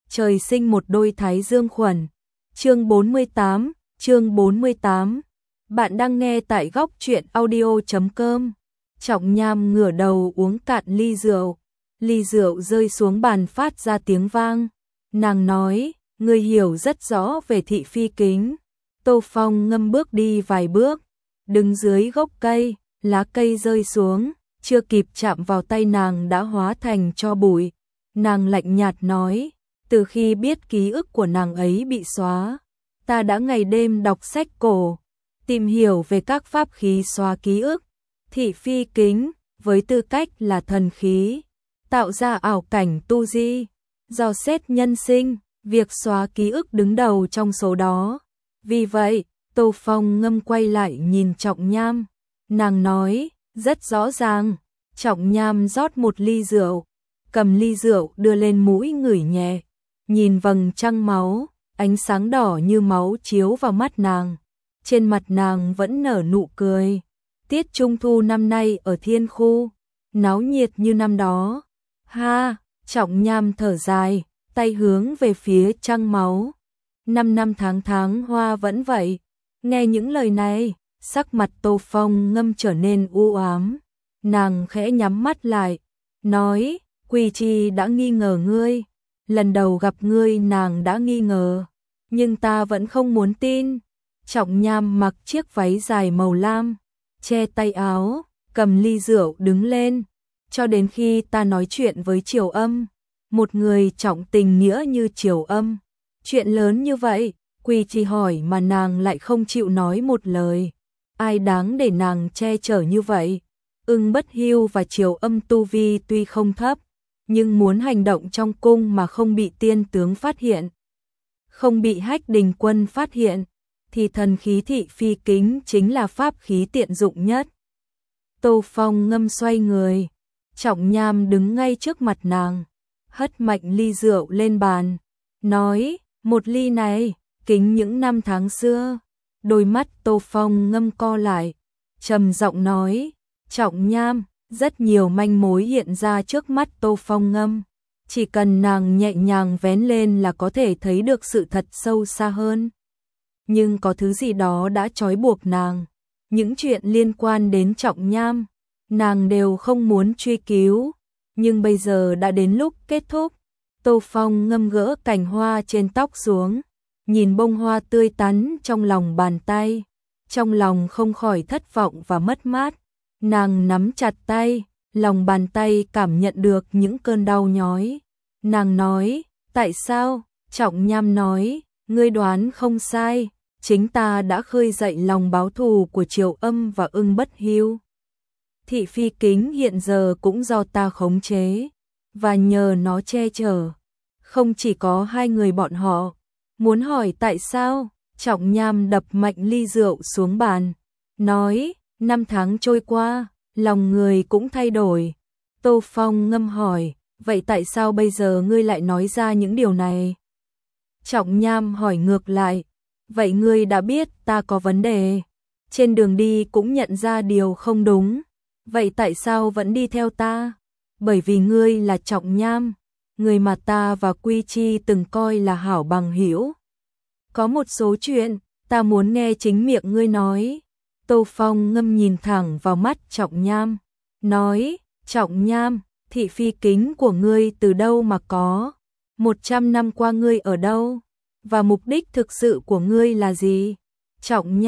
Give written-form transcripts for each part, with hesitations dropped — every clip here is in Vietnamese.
trời sinh một đôi thái dương khuẩn. Chương 48. Bạn đang nghe tại góc truyện audio.com. Trọng Nham ngửa đầu uống cạn ly rượu. Ly rượu rơi xuống bàn phát ra tiếng vang. Nàng nói, ngươi hiểu rất rõ về thị phi kính. Tô Phong ngâm bước đi vài bước, đứng dưới gốc cây, lá cây rơi xuống, chưa kịp chạm vào tay nàng đã hóa thành tro bụi. Nàng lạnh nhạt nói, từ khi biết ký ức của nàng ấy bị xóa, ta đã ngày đêm đọc sách cổ, tìm hiểu về các pháp khí xóa ký ức. Thị phi kính, với tư cách là thần khí, tạo ra ảo cảnh tu di, dò xét nhân sinh, việc xóa ký ức đứng đầu trong số đó. Vì vậy, Tô Phong ngâm quay lại nhìn Trọng Nham. Nàng nói, rất rõ ràng. Trọng Nham rót một ly rượu, cầm ly rượu đưa lên mũi ngửi nhẹ, nhìn vầng trăng máu, ánh sáng đỏ như máu chiếu vào mắt nàng. Trên mặt nàng vẫn nở nụ cười. Tiết Trung Thu năm nay ở Thiên Khu, náo nhiệt như năm đó. Ha, Trọng Nham thở dài, tay hướng về phía trăng máu. 5 tháng hoa vẫn vậy. Nghe những lời này, sắc mặt Tô Phong ngâm trở nên u ám. Nàng khẽ nhắm mắt lại, nói, Quỳ Chi đã nghi ngờ ngươi. Lần đầu gặp ngươi nàng đã nghi ngờ, nhưng ta vẫn không muốn tin. Trọng Nham mặc chiếc váy dài màu lam, che tay áo, cầm ly rượu đứng lên. Cho đến khi ta nói chuyện với Triều Âm, một người trọng tình nghĩa như Triều Âm, chuyện lớn như vậy, Quỳ Chi hỏi mà nàng lại không chịu nói một lời. Ai đáng để nàng che chở như vậy? Ưng Bất Hưu và Triều Âm tu vi tuy không thấp, nhưng muốn hành động trong cung mà không bị tiên tướng phát hiện, không bị Hách Đình Quân phát hiện, thì thần khí thị phi kính chính là pháp khí tiện dụng nhất. Tô Phong ngâm xoay người, Trọng Nham đứng ngay trước mặt nàng, hất mạnh ly rượu lên bàn, nói, một ly này, kính những năm tháng xưa. Đôi mắt Tô Phong ngâm co lại, trầm giọng nói, Trọng Nham, rất nhiều manh mối hiện ra trước mắt Tô Phong ngâm. Chỉ cần nàng nhẹ nhàng vén lên là có thể thấy được sự thật sâu xa hơn. Nhưng có thứ gì đó đã trói buộc nàng. Những chuyện liên quan đến Trọng Nham, nàng đều không muốn truy cứu. Nhưng bây giờ đã đến lúc kết thúc. Tô Phong ngâm gỡ cành hoa trên tóc xuống, nhìn bông hoa tươi tắn trong lòng bàn tay. Trong lòng không khỏi thất vọng và mất mát. Nàng nắm chặt tay, lòng bàn tay cảm nhận được những cơn đau nhói. Nàng nói, tại sao? Trọng Nham nói, ngươi đoán không sai, chính ta đã khơi dậy lòng báo thù của Triều Âm và Ưng Bất Hưu. Thị phi kính hiện giờ cũng do ta khống chế, và nhờ nó che chở. Không chỉ có hai người bọn họ. Muốn hỏi tại sao? Trọng Nham đập mạnh ly rượu xuống bàn, nói, 5 tháng trôi qua, lòng người cũng thay đổi. Tô Phong ngâm hỏi, vậy tại sao bây giờ ngươi lại nói ra những điều này? Trọng Nham hỏi ngược lại, vậy ngươi đã biết ta có vấn đề, trên đường đi cũng nhận ra điều không đúng, vậy tại sao vẫn đi theo ta? Bởi vì ngươi là Trọng Nham, người mà ta và Quy Chi từng coi là hảo bằng hữu. Có một số chuyện, ta muốn nghe chính miệng ngươi nói. Tô Phong ngâm nhìn thẳng vào mắt Trọng Nham, nói, Trọng Nham, thị phi kính của ngươi từ đâu mà có? 100 năm qua ngươi ở đâu? Và mục đích thực sự của ngươi là gì? Trọng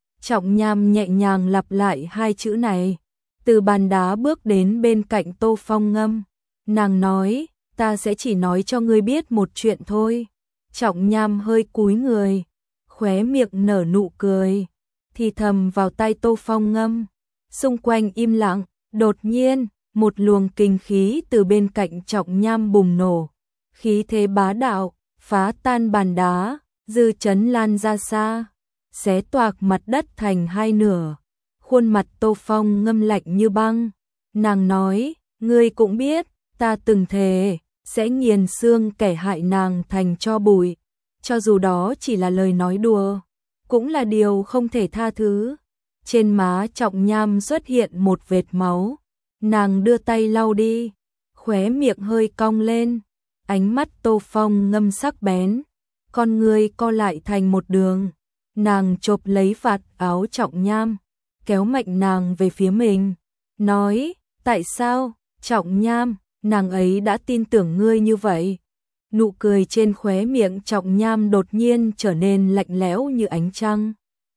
Nham nhẹ nhàng lặp lại hai chữ này. Từ bàn đá bước đến bên cạnh Tô Phong ngâm. Nàng nói, ta sẽ chỉ nói cho ngươi biết một chuyện thôi. Trọng Nham hơi cúi người, khóe miệng nở nụ cười, thì thầm vào tai Tô Phong ngâm. Xung quanh im lặng, đột nhiên, một luồng kinh khí từ bên cạnh Trọng Nham bùng nổ. Khí thế bá đạo, phá tan bàn đá, dư chấn lan ra xa, xé toạc mặt đất thành hai nửa. Khuôn mặt Tô Phong ngâm lạnh như băng. Nàng nói, ngươi cũng biết, ta từng thề sẽ nghiền xương kẻ hại nàng thành tro bụi. Cho dù đó chỉ là lời nói đùa, cũng là điều không thể tha thứ. Trên má Trọng Nham xuất hiện một vệt máu. Nàng đưa tay lau đi, khóe miệng hơi cong lên. Ánh mắt Tô Phong Ngâm sắc bén, con người co lại thành một đường. Nàng chộp lấy vạt áo Trọng Nham, kéo mạnh nàng về phía mình, nói, tại sao, Trọng Nham, nàng ấy đã tin tưởng ngươi như vậy. Nụ cười trên khóe miệng Trọng Nham đột nhiên trở nên lạnh lẽo như ánh trăng.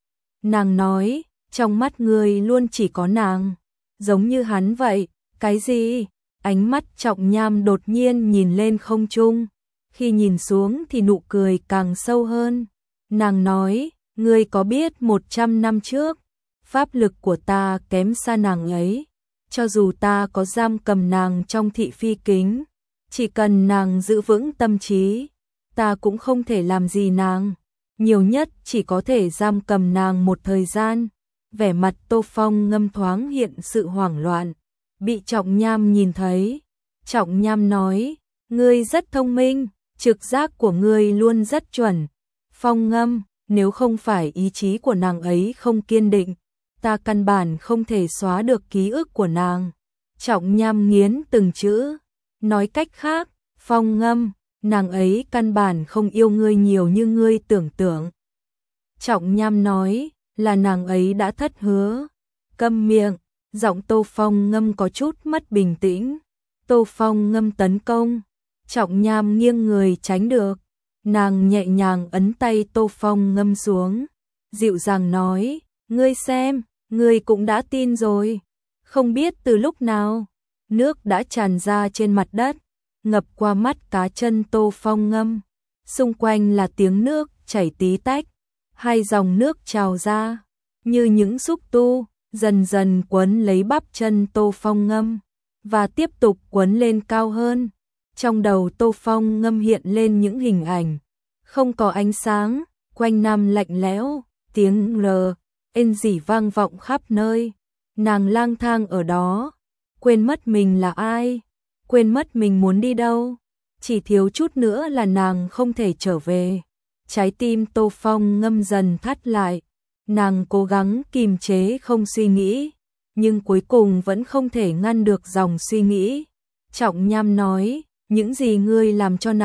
Nàng nói, trong mắt ngươi luôn chỉ có nàng, giống như hắn vậy. Cái gì? Ánh mắt Trọng Nham đột nhiên nhìn lên không trung, khi nhìn xuống thì nụ cười càng sâu hơn. Nàng nói, ngươi có biết 100 năm trước, pháp lực của ta kém xa nàng ấy, cho dù ta có giam cầm nàng trong thị phi kính, chỉ cần nàng giữ vững tâm trí, ta cũng không thể làm gì nàng, nhiều nhất chỉ có thể giam cầm nàng một thời gian. Vẻ mặt Tô Phong Ngâm thoáng hiện sự hoảng loạn, bị Trọng Nham nhìn thấy. Trọng Nham nói, ngươi rất thông minh, trực giác của ngươi luôn rất chuẩn. Phong Ngâm, nếu không phải ý chí của nàng ấy không kiên định, ta căn bản không thể xóa được ký ức của nàng. Trọng Nham nghiến từng chữ, nói cách khác, Phong Ngâm, nàng ấy căn bản không yêu ngươi nhiều như ngươi tưởng tượng. Trọng Nham nói, là nàng ấy đã thất hứa. Câm miệng, giọng Tô Phong Ngâm có chút mất bình tĩnh. Tô Phong Ngâm tấn công, Trọng Nham nghiêng người tránh được. Nàng nhẹ nhàng ấn tay Tô Phong Ngâm xuống, dịu dàng nói, ngươi xem, ngươi cũng đã tin rồi. Không biết từ lúc nào, nước đã tràn ra trên mặt đất, ngập qua mắt cá chân Tô Phong Ngâm. Xung quanh là tiếng nước chảy tí tách, hai dòng nước trào ra, như những xúc tu, dần dần quấn lấy bắp chân Tô Phong Ngâm, và tiếp tục quấn lên cao hơn. Trong đầu Tô Phong Ngâm hiện lên những hình ảnh, không có ánh sáng, quanh năm lạnh lẽo, tiếng ên rỉ vang vọng khắp nơi. Nàng lang thang ở đó, quên mất mình là ai, quên mất mình muốn đi đâu, chỉ thiếu chút nữa là nàng không thể trở về. Trái tim Tô Phong Ngâm dần thắt lại, nàng cố gắng kìm chế không suy nghĩ, nhưng cuối cùng vẫn không thể ngăn được dòng suy nghĩ. Trọng Nham nói, những gì ngươi làm cho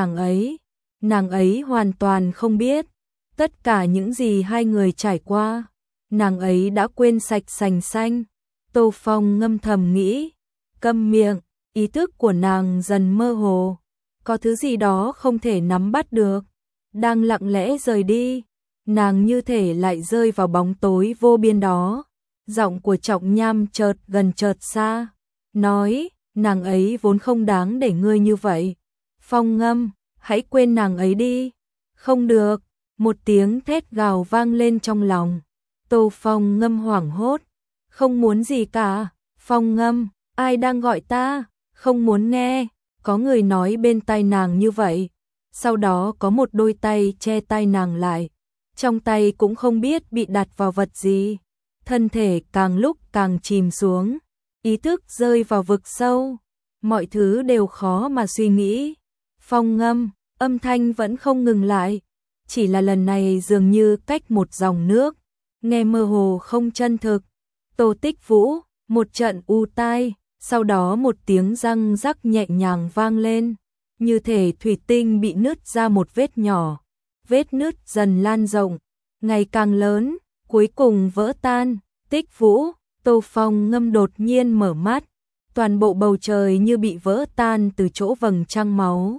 nàng ấy hoàn toàn không biết. Tất cả những gì hai người trải qua, nàng ấy đã quên sạch sành xanh. Tô Phong Ngâm thầm nghĩ, câm miệng, ý thức của nàng dần mơ hồ, có thứ gì đó không thể nắm bắt được, đang lặng lẽ rời đi. Nàng như thể lại rơi vào bóng tối vô biên đó. Giọng của Trọng Nham chợt gần chợt xa, nói, nàng ấy vốn không đáng để ngươi như vậy. Phong Ngâm, hãy quên nàng ấy đi. Không được, một tiếng thét gào vang lên trong lòng. Tô Phong Ngâm hoảng hốt, không muốn gì cả. Phong Ngâm, ai đang gọi ta? Không muốn nghe. Có người nói bên tai nàng như vậy. Sau đó có một đôi tay che tai nàng lại. Trong tay cũng không biết bị đặt vào vật gì. Thân thể càng lúc càng chìm xuống, ý thức rơi vào vực sâu, mọi thứ đều khó mà suy nghĩ. Phong Ngâm, âm thanh vẫn không ngừng lại, chỉ là lần này dường như cách một dòng nước, nghe mơ hồ không chân thực. Tô Tích Vũ, một trận u tai, sau đó một tiếng răng rắc nhẹ nhàng vang lên, như thể thủy tinh bị nứt ra một vết nhỏ. Vết nứt dần lan rộng, ngày càng lớn, cuối cùng vỡ tan. Tích Vũ, Tô Phong Ngâm đột nhiên mở mắt, toàn bộ bầu trời như bị vỡ tan từ chỗ vầng trăng máu.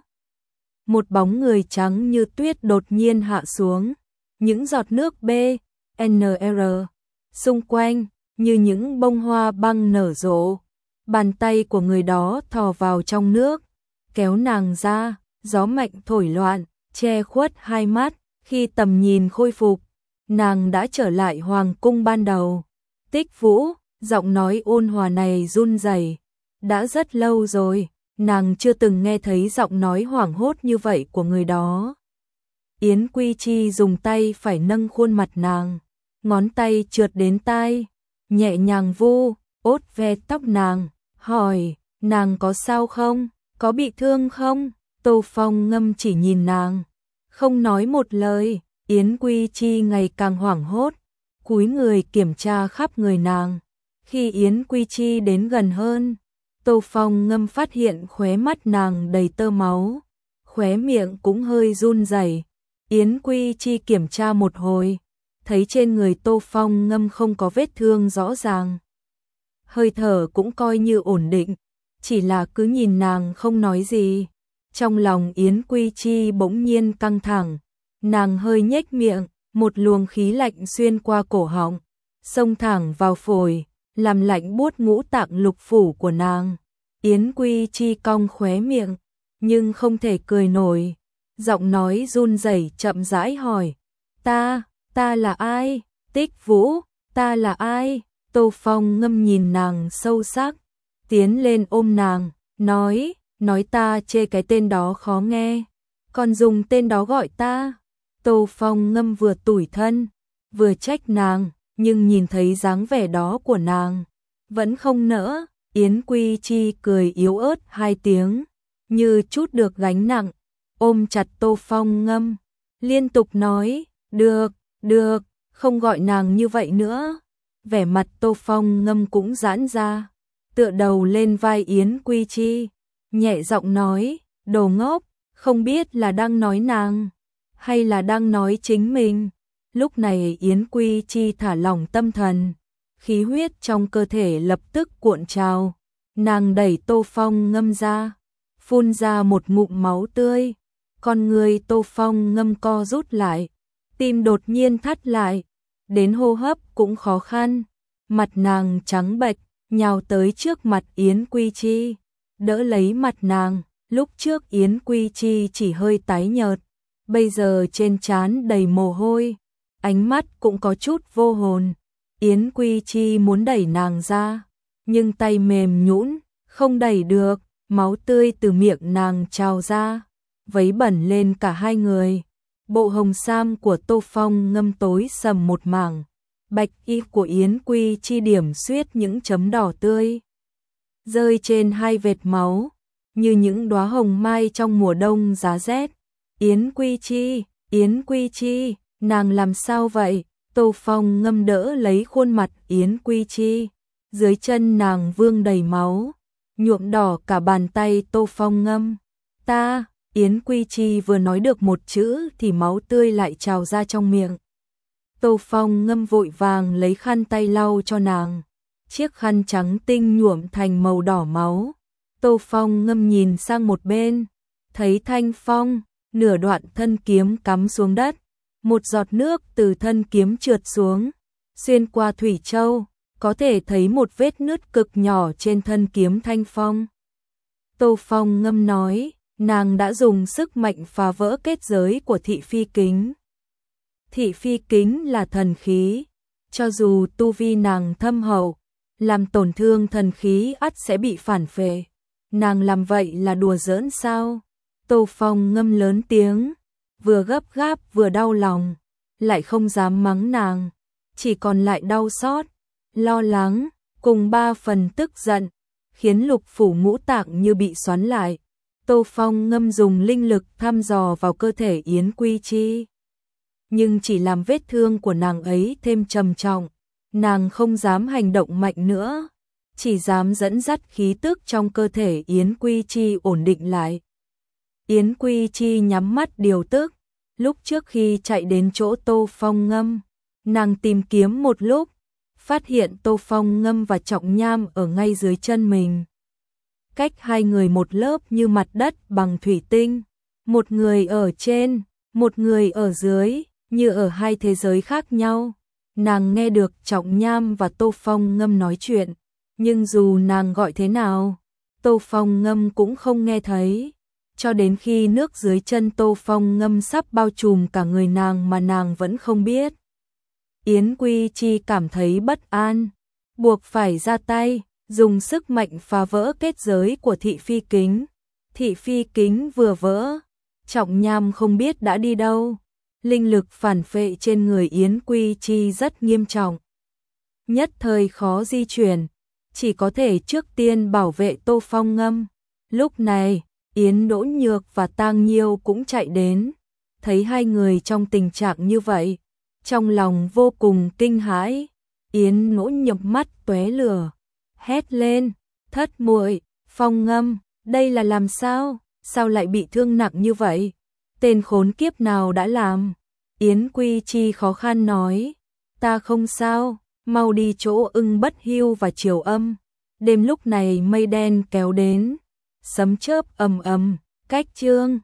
Một bóng người trắng như tuyết đột nhiên hạ xuống, những giọt nước BNR xung quanh như những bông hoa băng nở rộ. Bàn tay của người đó thò vào trong nước, kéo nàng ra, gió mạnh thổi loạn, che khuất hai mắt. Khi tầm nhìn khôi phục, nàng đã trở lại hoàng cung ban đầu. Tích Vũ, giọng nói ôn hòa này run rẩy. Đã rất lâu rồi, nàng chưa từng nghe thấy giọng nói hoảng hốt như vậy của người đó. Yến Quy Chi dùng tay phải nâng khuôn mặt nàng, ngón tay trượt đến tai, nhẹ nhàng vu, ốt ve tóc nàng, hỏi, nàng có sao không, có bị thương không? Tô Phong Ngâm chỉ nhìn nàng, không nói một lời. Yến Quy Chi ngày càng hoảng hốt, cúi người kiểm tra khắp người nàng. Khi Yến Quy Chi đến gần hơn, Tô Phong Ngâm phát hiện khóe mắt nàng đầy tơ máu, khóe miệng cũng hơi run rẩy. Yến Quy Chi kiểm tra một hồi, thấy trên người Tô Phong Ngâm không có vết thương rõ ràng. Hơi thở cũng coi như ổn định, chỉ là cứ nhìn nàng không nói gì. Trong lòng Yến Quy Chi bỗng nhiên căng thẳng, nàng hơi nhếch miệng, một luồng khí lạnh xuyên qua cổ họng, xông thẳng vào phổi, làm lạnh buốt ngũ tạng lục phủ của nàng. Yến Quy Chi cong khóe miệng, nhưng không thể cười nổi, giọng nói run rẩy chậm rãi hỏi: ta là ai? Tích Vũ, ta là ai? Tô Phong Ngâm nhìn nàng sâu sắc, tiến lên ôm nàng, nói ta chê cái tên đó khó nghe, còn dùng tên đó gọi ta. Tô Phong Ngâm vừa tủi thân, vừa trách nàng, nhưng nhìn thấy dáng vẻ đó của nàng, vẫn không nỡ. Yến Quy Chi cười yếu ớt hai tiếng, như chút được gánh nặng, ôm chặt Tô Phong Ngâm, liên tục nói: được, không gọi nàng như vậy nữa. Vẻ mặt Tô Phong Ngâm cũng giãn ra, tựa đầu lên vai Yến Quy Chi, nhẹ giọng nói: đồ ngốc, không biết là đang nói nàng, hay là đang nói chính mình. Lúc này Yến Quy Chi thả lỏng tâm thần, khí huyết trong cơ thể lập tức cuộn trào, nàng đẩy Tô Phong Ngâm ra, phun ra một ngụm máu tươi, con người Tô Phong Ngâm co rút lại, tim đột nhiên thắt lại, đến hô hấp cũng khó khăn, mặt nàng trắng bệch, nhào tới trước mặt Yến Quy Chi, đỡ lấy mặt nàng. Lúc trước Yến Quy Chi chỉ hơi tái nhợt, bây giờ trên trán đầy mồ hôi, ánh mắt cũng có chút vô hồn. Yến Quy Chi muốn đẩy nàng ra, nhưng tay mềm nhũn, không đẩy được, máu tươi từ miệng nàng trào ra, vấy bẩn lên cả hai người. Bộ hồng sam của Tô Phong Ngâm tối sầm một mảng, bạch y của Yến Quy Chi điểm xuyết những chấm đỏ tươi, rơi trên hai vệt máu, như những đóa hồng mai trong mùa đông giá rét. Yến Quy Chi, nàng làm sao vậy? Tô Phong Ngâm đỡ lấy khuôn mặt Yến Quy Chi, dưới chân nàng vương đầy máu, nhuộm đỏ cả bàn tay Tô Phong Ngâm. Yến Quy Chi vừa nói được một chữ thì máu tươi lại trào ra trong miệng. Tô Phong Ngâm vội vàng lấy khăn tay lau cho nàng, chiếc khăn trắng tinh nhuộm thành màu đỏ máu. Tô Phong Ngâm nhìn sang một bên, thấy thanh phong, nửa đoạn thân kiếm cắm xuống đất, một giọt nước từ thân kiếm trượt xuống, xuyên qua thủy châu, có thể thấy một vết nứt cực nhỏ trên thân kiếm thanh phong. Tô Phong Ngâm nói, nàng đã dùng sức mạnh phá vỡ kết giới của thị phi kính. Thị phi kính là thần khí, cho dù tu vi nàng thâm hậu, làm tổn thương thần khí ắt sẽ bị phản phệ. Nàng làm vậy là đùa giỡn sao? Tô Phong Ngâm lớn tiếng, vừa gấp gáp vừa đau lòng, lại không dám mắng nàng, chỉ còn lại đau xót, lo lắng, cùng ba phần tức giận, khiến lục phủ ngũ tạng như bị xoắn lại. Tô Phong Ngâm dùng linh lực thăm dò vào cơ thể Yến Quy Chi, nhưng chỉ làm vết thương của nàng ấy thêm trầm trọng, nàng không dám hành động mạnh nữa, chỉ dám dẫn dắt khí tức trong cơ thể Yến Quy Chi ổn định lại. Yến Quy Chi nhắm mắt điều tức, lúc trước khi chạy đến chỗ Tô Phong Ngâm, nàng tìm kiếm một lúc, phát hiện Tô Phong Ngâm và Trọng Nham ở ngay dưới chân mình. Cách hai người một lớp như mặt đất bằng thủy tinh, một người ở trên, một người ở dưới, như ở hai thế giới khác nhau. Nàng nghe được Trọng Nham và Tô Phong Ngâm nói chuyện, nhưng dù nàng gọi thế nào, Tô Phong Ngâm cũng không nghe thấy, cho đến khi nước dưới chân Tô Phong Ngâm sắp bao trùm cả người nàng mà nàng vẫn không biết. Yến Quy Chi cảm thấy bất an, buộc phải ra tay, dùng sức mạnh phá vỡ kết giới của thị phi kính. Thị phi kính vừa vỡ, Trọng Nham không biết đã đi đâu. Linh lực phản phệ trên người Yến Quy Chi rất nghiêm trọng, nhất thời khó di chuyển, chỉ có thể trước tiên bảo vệ Tô Phong Ngâm. Lúc này, Yến Đỗ Nhược và Tang Nhiêu cũng chạy đến, thấy hai người trong tình trạng như vậy, trong lòng vô cùng kinh hãi. Yến Đỗ Nhược mắt tóe lửa, hét lên, thất muội, Phong Ngâm, đây là làm sao? sao lại bị thương nặng như vậy? Tên khốn kiếp nào đã làm? Yến Quy Chi khó khăn nói, ta không sao, mau đi chỗ Ưng Bất Hưu và Triều Âm. Đêm lúc này mây đen kéo đến, sấm chớp ầm ầm, cách chương